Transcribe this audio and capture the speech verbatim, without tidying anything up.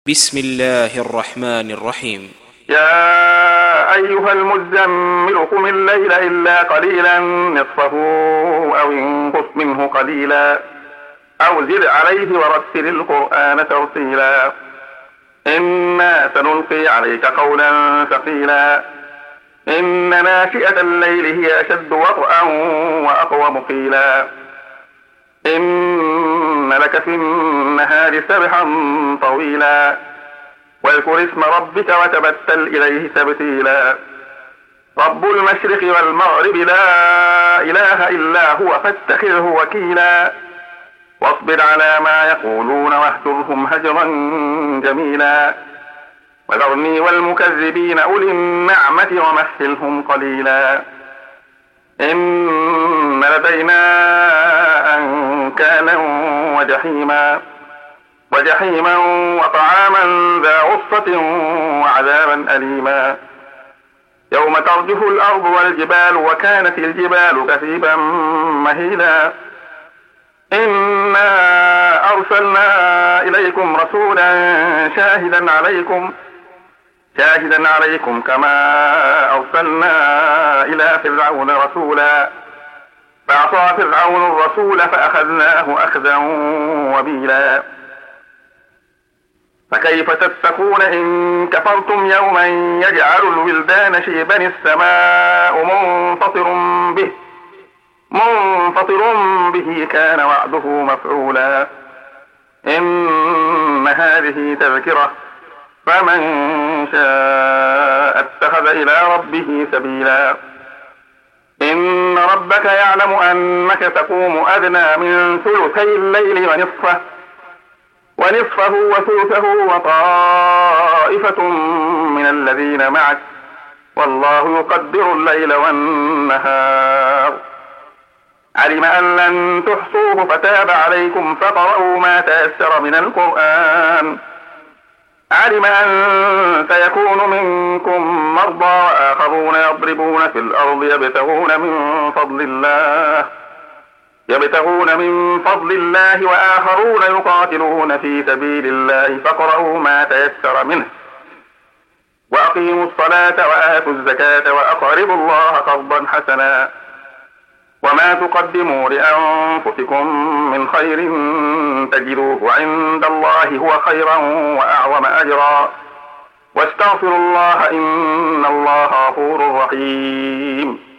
بسم الله الرحمن الرحيم. يا أيها المزمل قم الليل إلا قليلا نصفه أو انقص منه قليلا أو زد عليه ورتل القرآن ترتيلا إنا سنلقي عليك قولا ثقيلا إن ناشئة الليل هي أشد وطئا وأقوم قيلا إن لك في النهار سبحا طويلا واذكر اسم ربك وتبتل إليه تبتيلا رب المشرق والمغرب لا إله إلا هو فاتخذه وكيلا واصبر على ما يقولون واهجرهم هجرا جميلا وذرني والمكذبين أولي النعمة ومهلهم قليلا إن لدينا أنكالا وجحيما وجحيما وطعاما ذا غصة وعذابا أليما يوم ترجف الأرض والجبال وكانت الجبال كثيبا مهيلا إنا أرسلنا إليكم رسولا شاهدا عليكم شاهدا عليكم كما أرسلنا إلى فرعون رسولا فعصى فرعون الرسول فأخذناه أخذا وبيلا فكيف تتقون إن كفرتم يوما يجعل الولدان شيبا السماء منفطر به منفطر به كان وعده مفعولا إن هذه تذكرة فمن شاء اتخذ إلى ربه سبيلا إن ربك يعلم أنك تقوم أدنى من ثلثي الليل ونصفه ونصفه وثلثه وطائفة من الذين معك والله يقدر الليل والنهار علم أن لن تحصوه فتاب عليكم فقرأوا ما تيسر من القرآن علم أن سيكون منكم مرضى وآخرون يضربون في الأرض يبتغون من فضل الله يبتغون من فضل الله وآخرون يقاتلون في سبيل الله فاقرؤوا ما تيسر منه وأقيموا الصلاة وآتوا الزكاة وأقرضوا الله قرضا حسنا وما تقدموا لأنفسكم من خير تجدوه عند الله هو خيرا وأعظم أجرا واستغفروا الله إن الله غفور رحيم.